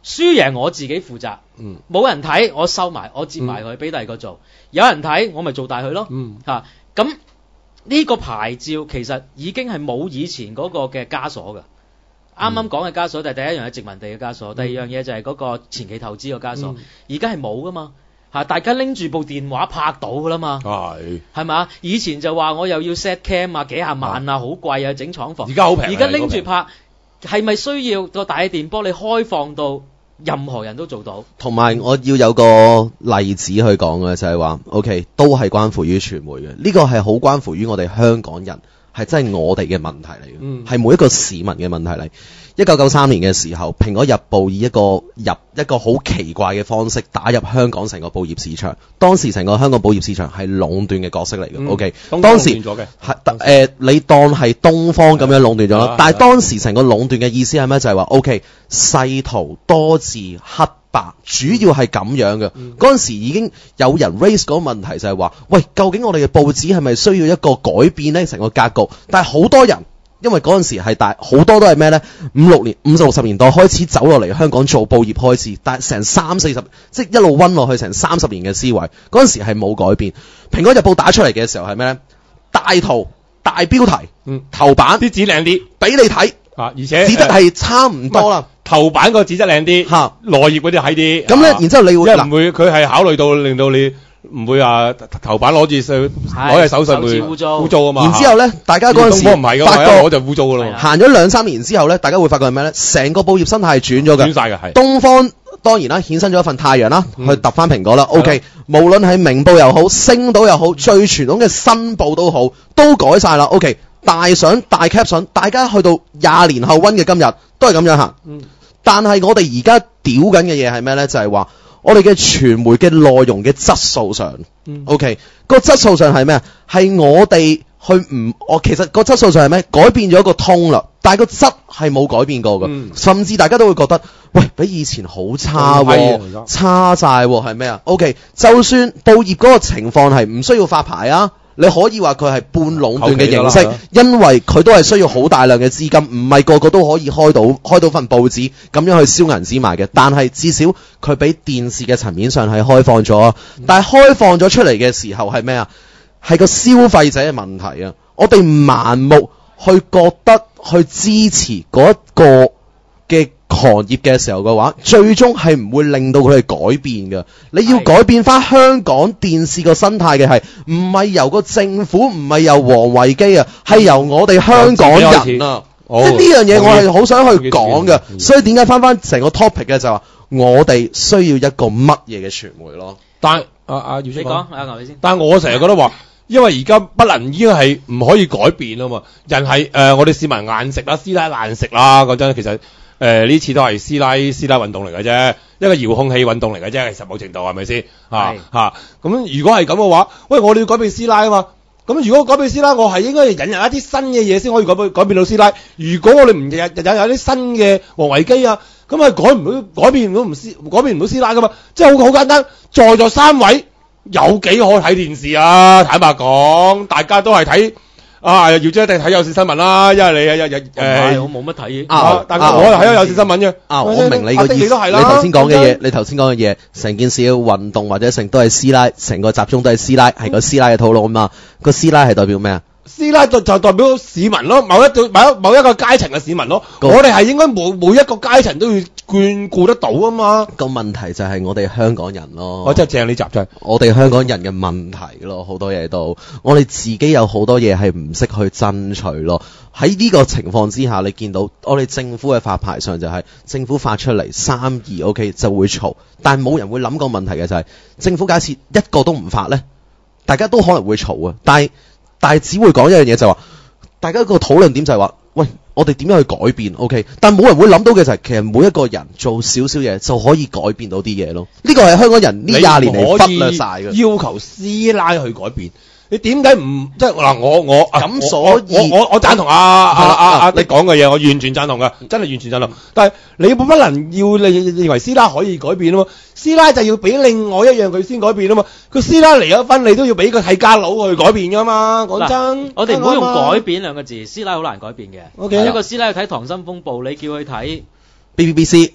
輸贏我自己負責。冇人睇，我收埋，我接埋佢，俾第二個做。有人睇，我咪做大佢咯。咁呢個牌照其實已經係冇以前嗰個嘅枷鎖㗎。啱啱講嘅枷鎖就係第一樣係殖民地嘅枷鎖，第二樣嘢就係嗰個前期投資嘅枷鎖。而家係冇㗎嘛。大家拎住部電話拍到㗎啦嘛。係嘛？以前就話我又要 set cam 啊，幾廿萬啊，好貴啊，整廠房。 而家好平。 而家拎住拍，係咪需要個大電波你開放到任何人都做到？ 同埋我要有個例子去講嘅就係話 ，OK， 都係關乎於傳媒嘅。呢個係好關乎於我哋香港人，係真係我哋嘅問題嚟嘅，係每一個市民嘅問題嚟。1993年嘅時候，《蘋果日報》以一個好奇怪嘅方式打入香港成個報業市場。當時成個香港報業市場係壟斷嘅角色嚟嘅。OK， 當時你當係東方咁樣壟斷咗啦。但係當時成個壟斷嘅意思係咩？就係話 OK， 細圖多字黑白，主要係咁樣嘅。嗰陣時已經有人 raise 嗰個問題，就係話：喂，究竟我哋嘅報紙係咪需要一個改變呢？成個格局？但係好多人。因為嗰陣時係好多都係咩呢？50、60年代開始走落嚟香港做報業開始，但係成30-40，即係一路溫落去成30年嘅思維，嗰陣時係冇改變。蘋果日報打出嚟嘅時候係咩呢？大圖、大標題、頭版啲紙靚啲， 俾你睇而且紙質係差唔多啦。 頭版個紙質靚啲，內頁嗰啲閪啲。 咁呢，然之後你會唔會佢係考慮到令到你。唔會頭版攞隻手信會污糟啊嘛。然之後咧，大家嗰陣時唔係㗎嘛，我就污糟㗎咯。 行咗2-3年之後咧，大家會發覺係咩咧？成個報業生態係轉咗嘅。 轉曬嘅係。 東方當然啦，衍生咗一份太陽啦，去揼翻蘋果啦。OK， 無論係明報又好，星島又好，最傳統嘅新報都好，都改晒啦。OK， 大相大 caption， 大家去到20年後溫嘅今日都係咁樣行。但係我哋而家屌緊嘅嘢係咩咧？就係話。我哋嘅傳媒嘅內容嘅質素上，OK， 個質素上係咩啊？係我哋其實個質素上係咩？改變咗一個通啦，但係個質係冇改變過嘅，甚至大家都會覺得，喂，比以前好差喎，差晒喎，係咩啊 ？OK， 就算報業嗰個情況係唔需要發牌啊。你可以話佢係半壟斷嘅形式，因為佢都係需要好大量嘅資金，唔係個個都可以開到份報紙咁樣去燒銀紙賣嘅。但係至少佢比電視嘅層面上係開放咗，但係開放咗出嚟嘅時候係咩啊？係個消費者嘅問題啊！我哋盲目去覺得去支持嗰一個嘅行業嘅時候嘅話，最終係唔會令到佢哋改變嘅。你要改變翻香港電視個生態嘅係，唔係由個政府，唔係由王維基啊，係由我哋香港人啊。即係呢樣嘢，我係好想去講嘅。所以點解翻成個 topic 嘅就係話，我哋需要一個乜嘢嘅傳媒咯？ 但姚你講牛你先。 但係我成日覺得話，因為而家不能已經係唔可以改變啊嘛。人係我哋市民硬食啦，師奶爛食啦嗰陣，其實。呢次都係師奶運動嚟嘅啫，一個遙控器運動嚟嘅啫，其實某程度係咪先？咁如果係咁嘅話，喂，我哋要改變師奶啊嘛。咁如果改變師奶，我係應該引入一啲新嘅嘢先可以改變到師奶。如果我哋唔日有啲新嘅王維基啊，咁係改變唔到師奶噶嘛。即係好簡單，在座3位有幾可睇電視啊？坦白講，大家都係睇。姚姐一定睇有線新聞啦，因為你我冇乜睇但係我係睇有線新聞啫。 我明你個意思。你頭先講嘅嘢，成件事嘅運動或者成都係師奶，成個集中都係師奶，係個師奶嘅套路啊嘛。個師奶係代表咩啊？師奶就代表市民咯，某一個階層嘅市民咯。我哋係應該每一個階層都要眷顧得到啊嘛。個問題就係我哋香港人咯。我真係正呢集真係。我哋香港人嘅問題咯，好多嘢都，我哋自己有好多嘢係唔識去爭取咯。喺呢個情況之下，你見到我哋政府嘅發牌上就係政府發出嚟3-2 OK 就會嘈，但係冇人會諗個問題嘅就係政府假設一個都唔發呢，大家都可能會嘈啊。但係只會講一樣嘢就係話，大家個討論點就係話，喂，我哋點樣去改變 ？OK， 但冇人會諗到嘅就係，其實每一個人做少少嘢就可以改變到啲嘢咯。呢個係香港人呢20年嚟忽略晒嘅。要求師奶去改變，你點解唔即係嗱？我贊同你講嘅嘢，我完全贊同㗎，真係完全贊同。但係你不能要你認為師奶可以改變啊嘛？師奶就要俾另外一樣佢先改變啊嘛。個師奶離咗婚，你都要俾個替家佬去改變㗎嘛。講真， 我哋唔好用改變兩個字，師奶好難改變嘅。Okay，一個師奶去睇《溏心風暴》，你叫佢睇 BBC。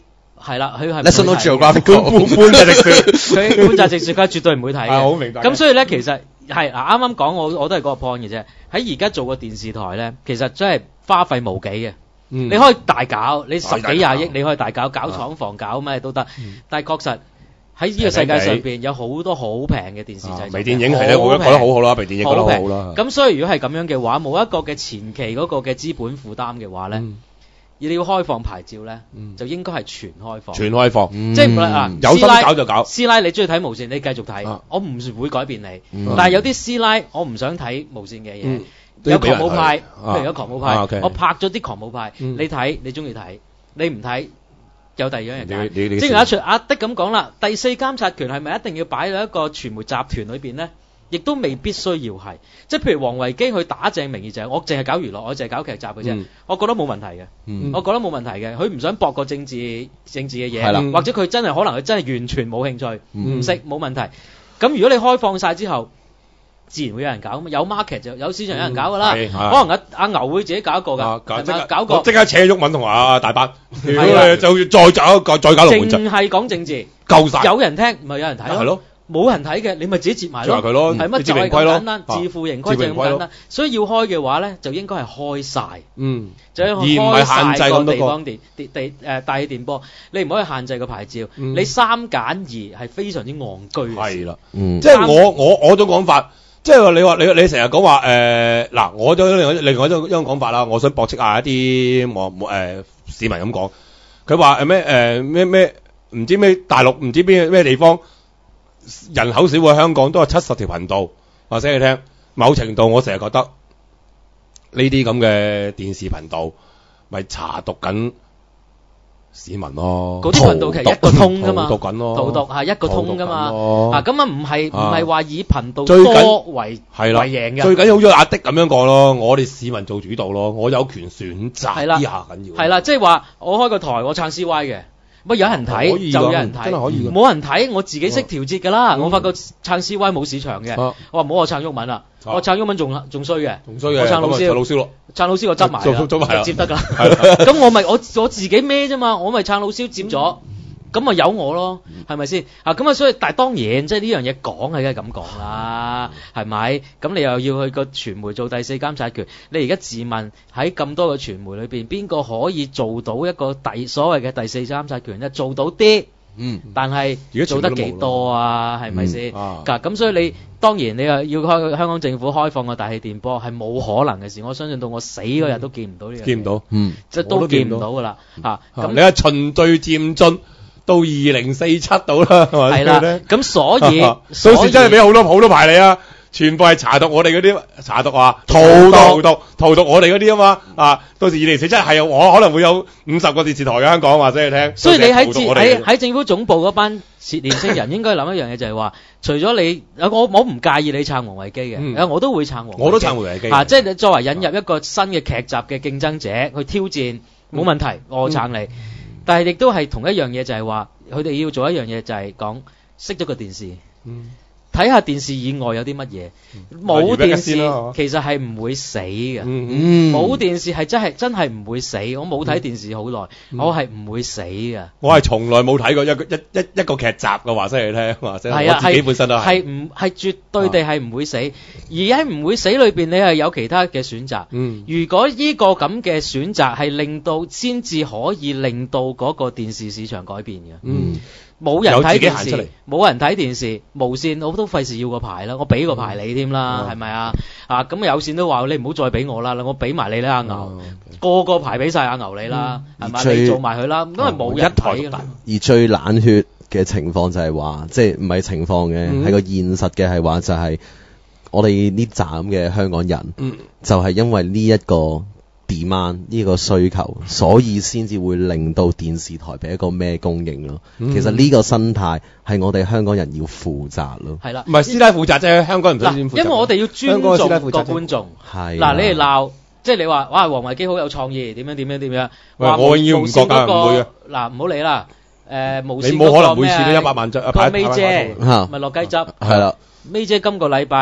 係啦，佢係 National Geographic 半隻直說， 佢半澤直樹佢絕對唔會睇啊，好嘅。 明白。 咁所以咧，其實係嗱啱啱講我都係嗰個 point 嘅啫。喺而家做個電視台咧，其實真係花費無幾嘅。 嗯你可以大搞，你十幾大搞廿億，你可以大搞，搞廠房搞咩都得。但係確實喺呢個世界上邊有好多好平嘅電視製作， 微電影係咧，我覺得好好啦，微電影覺得好好啦。 咁所以如果係咁樣嘅話，冇一個嘅前期嗰個嘅資本負擔嘅話咧，你要開放牌照咧，就應該係全開放。 全開放， 即係嗱， 有心搞就搞。 師奶你中意睇無線，你繼續睇，我唔會改變你。但係有啲師奶我唔想睇無線嘅嘢。有狂舞派，譬如有狂舞派，我拍咗啲狂舞派，你睇你中意睇，你唔睇有第二樣人揀。正如阿的咁講啦，第四監察權係咪一定要擺喺一個傳媒集團裏邊呢？亦都未必需要係，即係譬如王維基去打正名義就係我淨係搞娛樂，我淨係搞劇集嘅啫，我覺得冇問題嘅，我覺得冇問題嘅，佢唔想博個政治嘅嘢，或者佢真係可能佢真係完全冇興趣，唔識冇問題。咁如果你開放晒之後，自然會有人搞，有 market 就有市場有人搞噶啦。可能阿牛會自己搞一個㗎，搞個即刻扯毓民同阿大班，就再搞個再搞龍門陣。 淨係講政治， 夠晒。 有人聽咪有人睇咯。冇人睇嘅，你咪自己接埋咯。係乜就係咁簡單，自負盈虧就咁簡單。所以要開嘅話咧，就應該係開晒。就要開晒個地方大氣電波。你唔可以限制個牌照。你3揀2係非常之戇居嘅。 係啦，即係我種講法。即係你成日講話嗱，我都另外一種講法啦。我想駁斥下一啲市民咁講，佢話咩唔知咩大陸唔知咩地方人口少過香港都有70條頻道，話俾你聽。某程度我成日覺得呢啲咁嘅電視頻道咪查讀緊市民咯， 嗰啲頻道其實一個通噶嘛， 荼毒緊咯， 荼毒係一個通噶嘛，咁啊唔係話以頻道多為贏嘅， 最緊要好似阿的咁樣講咯，我哋市民做主導咯，我有權選擇，呢下緊要。 係啦，即係話我開個台，我撐 CY 嘅，乜有人睇就有人睇， 真係可以， 冇人睇我自己識調節㗎啦。我發覺撐 CY 冇市場嘅，我話唔好我撐毓民啦，我撐毓民仲衰嘅，我撐老蕭咯。撐老師我執埋啦，接得㗎。咁我咪我自己孭啫嘛，我咪撐老師接咗，咁咪有我咯，係咪先？咁啊，所以但係當然即係呢樣嘢講係梗係咁講啦，係咪？咁你又要去個傳媒做第四監察權，你而家自問喺咁多個傳媒裏邊，邊個可以做到一個所謂嘅第四監察權咧？做到啲。但係做得幾多啊？係咪先？咁所以你當然你又要開香港政府開放個大氣電波係冇可能嘅事，我相信到我死嗰日都見唔到呢樣嘢。 見唔到， 即係都見唔到㗎啦。咁你係循序漸進到2047度啦，係啦。 咁所以到時真係俾好多牌你啊！全部係查讀我哋嗰啲查讀啊，荼毒我哋嗰啲啊嘛到時2047係我可能會有50個電視台嘅香港話俾你聽。 所以你喺政府總部嗰班年青人應該諗一樣嘢就係話，除咗你我唔介意你撐王維基嘅，我都會撐王維基。 我都撐王維基。 即係你作為引入一個新嘅劇集嘅競爭者去挑戰，冇問題，我撐你。但係亦都係同一樣嘢就係話，佢哋要做一樣嘢就係講熄咗個電視。睇下電視以外有啲乜嘢，冇電視其實係唔會死嘅，冇電視係真係唔會死。我冇睇電視好耐，我係唔會死嘅。 我係從來冇睇過一個劇集嘅話聲你聽，話聲我自己本身都係絕對地係唔會死。而喺唔會死裏邊，你係有其他嘅選擇。如果呢個咁嘅選擇係令到先至可以令到嗰個電視市場改變嘅。冇人睇電視，冇人睇電視，無線我都費事要個牌啦，我俾個牌你添啦，係咪啊？咁有線都話你唔好再俾我啦，我俾埋你啦，阿牛，個牌俾晒阿牛你啦，係咪？你做埋佢啦，因為冇人睇。 而最冷血嘅情況就係話，即係唔係情況嘅，係個現實嘅係話就係我哋呢站嘅香港人，就係因為呢一個demand呢個需求，所以先至會令到電視台俾一個咩供應咯。其實呢個生態係我哋香港人要負責咯。係啦， 唔係師奶負責啫，香港人唔使點負責。 因為我哋要尊重個觀眾。 係嗱，你哋鬧，即係你話哇，王維基好有創意，點樣？ 我要唔覺㗎，唔會嘅。 嗱，唔好理啦。無線你冇可能每次都100萬隻個May姐咪落雞汁。 係啦。 May姐今個禮拜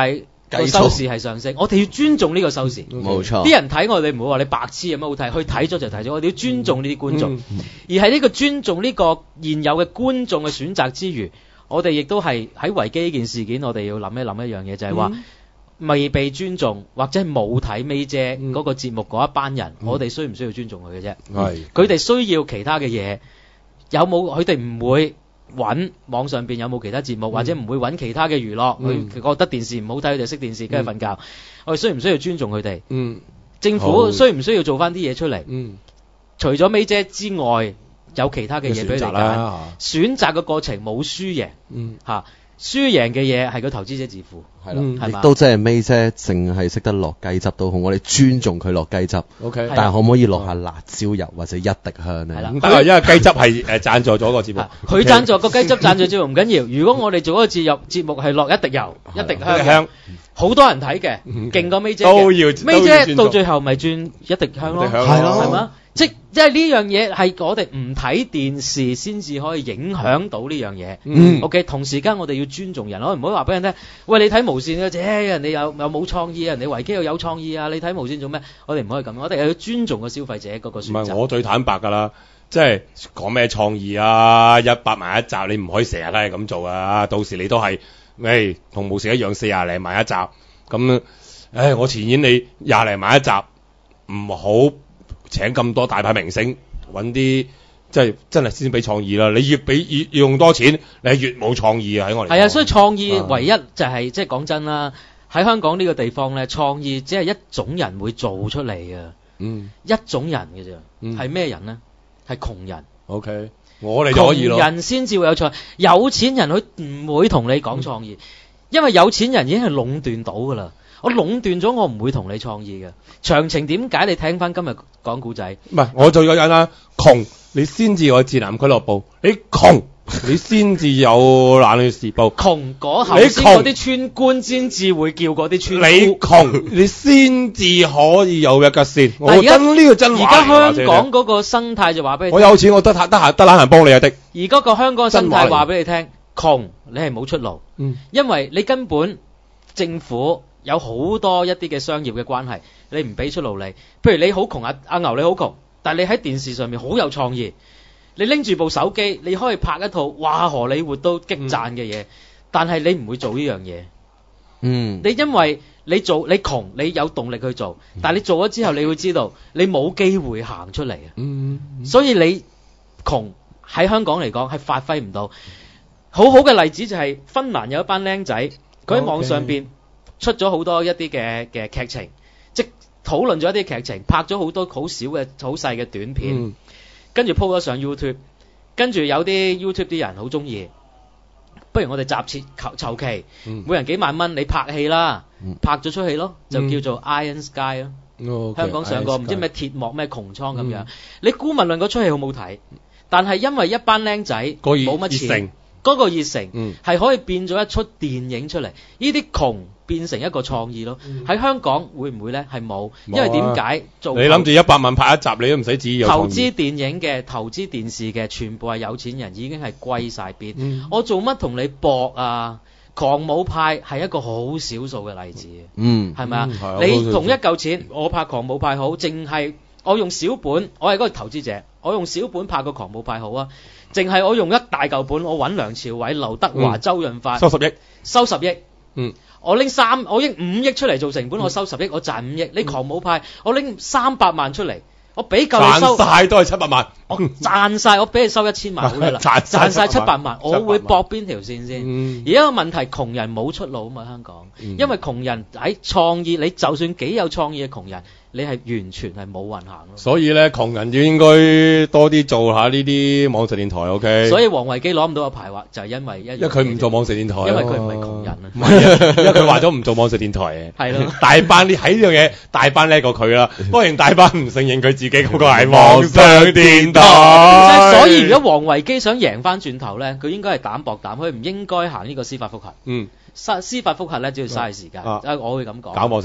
個收視係上升，我哋要尊重呢個收視。 冇錯啲人睇我哋唔會話你白痴有乜好睇，去睇咗就睇咗，我哋要尊重呢啲觀眾，而係呢個尊重呢個現有嘅觀眾嘅選擇之餘，我哋亦都係喺維基呢件事件，我哋要諗一樣嘢，就係話未被尊重或者係冇睇May姐嗰個節目嗰一班人，我哋需唔需要尊重佢嘅啫？佢哋需要其他嘅嘢，有冇佢哋唔會揾網上邊有冇其他節目，或者唔會揾其他嘅娛樂，佢覺得電視唔好睇，佢哋熄電視跟住瞓覺。我哋需唔需要尊重佢哋？政府需唔需要做翻啲嘢出嚟？除咗May姐之外，有其他嘅嘢俾佢哋揀。選擇嘅過程冇輸贏，輸贏嘅嘢係個投資者自負， 係啦，亦都即係May姐淨係識得落雞汁都好，我哋尊重佢落雞汁。OK， 但係可唔可以落下辣椒油或者一滴香咧？ 係啦，因為雞汁係贊助咗個節目， 佢贊助個雞汁贊助節目唔緊要。如果我哋做嗰個節目係落一滴油、一滴香，好多人睇嘅，勁過May姐嘅。May姐到最後咪轉一滴香咯，係咯，係嘛？即係呢樣嘢係我哋唔睇電視先至可以影響到呢樣嘢。OK， 同時間我哋要尊重人，我唔好話俾人聽，喂，你睇無線嘅啫，人哋有冇創意啊？人哋維基又有創意啊？你睇無線做咩？我哋唔可以咁，我哋要尊重個消費者嗰個選擇。 唔係我最坦白㗎啦，即係講咩創意啊，100萬一集，你唔可以成日都係咁做啊！到時你都係，同無線一樣40零萬一集，咁，我前年你20零萬一集，唔好請咁多大牌明星，揾啲即係真係先俾創意啦。你越用多錢，你係越冇創意啊！喺我嚟講係啊， 所以創意唯一就係即係講真啦，喺香港呢個地方咧，創意只係一種人會做出嚟嘅，一種人嘅啫，係咩人咧？係窮人。 OK， 我哋就可以咯。窮人先至會有創意，有錢人佢唔會同你講創意，因為有錢人已經係壟斷到㗎啦。我壟斷咗，我唔會同你創意嘅。詳情點解？你聽翻今日講古仔。唔係， 我最有癮啦，窮你先至有智男俱樂部，你窮你先至有冷血時報。 窮嗰頭先嗰啲村官先至會叫嗰啲村夫。 你窮你先至可以有一吉先。我真呢個真話。 而家香港嗰個生態就話俾你聽。 我有錢，我得閒人幫你啊的。 而嗰個香港生態話俾你聽，窮你係冇出路。因為你根本政府有好多一啲嘅商業嘅關係，你唔俾出路你。譬如你好窮，阿牛你好窮，但係你喺電視上面好有創意，你拎住部手機，你可以拍一套哇荷里活都激讚嘅嘢，但係你唔會做呢樣嘢。你因為你窮，你有動力去做，但係你做咗之後，你會知道你冇機會行出嚟。所以你窮喺香港嚟講係發揮唔到。好好嘅例子就係芬蘭有一班僆仔，佢喺網上邊出咗好多一啲嘅劇情，即討論咗一啲劇情，拍咗好多好少嘅好細嘅短片，跟住 po 咗上 YouTube， 跟住有啲 YouTube 啲人好中意，不如我哋集設籌期，每人幾萬蚊，你拍戲啦，拍咗出戲咯，就叫做 Iron Sky 咯，香港上過唔知咩鐵幕咩穹蒼咁樣，你估問論嗰出戲好唔好睇？但係因為一班僆仔冇乜錢。嗰個熱誠係可以變咗一出電影出嚟，呢啲窮變成一個創意咯。喺香港會唔會呢？係冇，因為點解做？你諗住100萬拍一集，你都唔使指意有創意。 投資電影嘅、投資電視嘅，全部係有錢人，已經係歸晒邊。我做乜同你搏啊？狂舞派係一個好少數嘅例子，係咪啊？你同一嚿錢，我拍狂舞派好，淨係我用小本，我係嗰個投資者，我用小本拍個狂舞派好啊。淨係我用一大嚿本，我揾梁朝偉、劉德華、周潤發收10億， 我拎5億出嚟做成本，我收10億，我賺5億。你狂舞派，我拎300萬出嚟，我俾夠你收， 賺晒都係700萬， 我賺晒，我俾你收1000萬好啦，賺晒700萬，我會搏邊條線先？而家個問題，窮人冇出路啊嘛，香港，因為窮人喺創意，你就算幾有創意嘅窮人。你係完全係冇運行咯， 所以咧窮人要應該多啲做下呢啲網上電台 ，OK？ 所以黃維基攞唔到個牌話就係因為佢唔做網上電台， 因為佢唔係窮人啊， 因為佢話咗唔做網上電台嘅， 係咯， 大班啲喺呢樣嘢，大班叻過佢啦，當然大班唔承認佢自己嗰個係網上電台， 所以如果黃維基想贏翻轉頭咧，佢應該係膽薄膽，佢唔應該行呢個司法覆核，司法覆核咧只要嘥時間，我會咁講， 搞網上電台。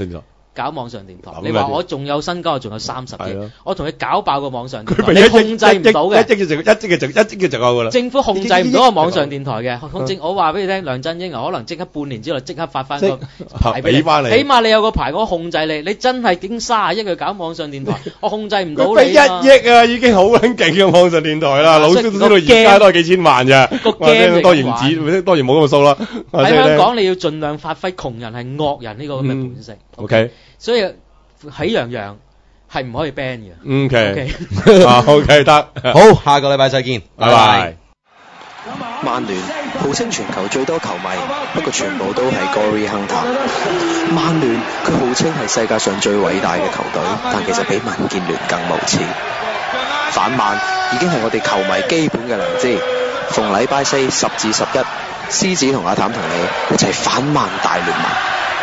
搞網上電台， 咁你話我仲有身家，我仲有30億係咯， 我同佢搞爆個網上電台， 佢俾你控制唔到嘅。 一億就夠㗎啦。 政府控制唔到個網上電台嘅，我話俾你聽，梁振英可能即刻半年之內即刻發翻個牌俾你， 俾返你起碼你有個牌，我控制你。你真係經30億去搞網上電台，我控制唔到佢俾你啊！ 1億啊，已經好撚勁嘅網上電台啦，老師都知道而家都係幾千萬咋， 個 game 當然唔止，當然冇咁嘅數啦。 喺香港你要盡量發揮窮人係惡人呢個咁嘅本性。 OK， 所以喜羊羊係唔可以 ban 嘅。 OK，OK 得， 好，下個禮拜再見， 拜拜。 曼聯號稱全球最多球迷，不過全部都係 Gory Hunter。曼聯佢號稱係世界上最偉大嘅球隊，但其實比民建聯更無恥。反曼已經係我哋球迷基本嘅良知。逢禮拜4 10至11，獅子同阿譚同你一齊反曼大聯盟。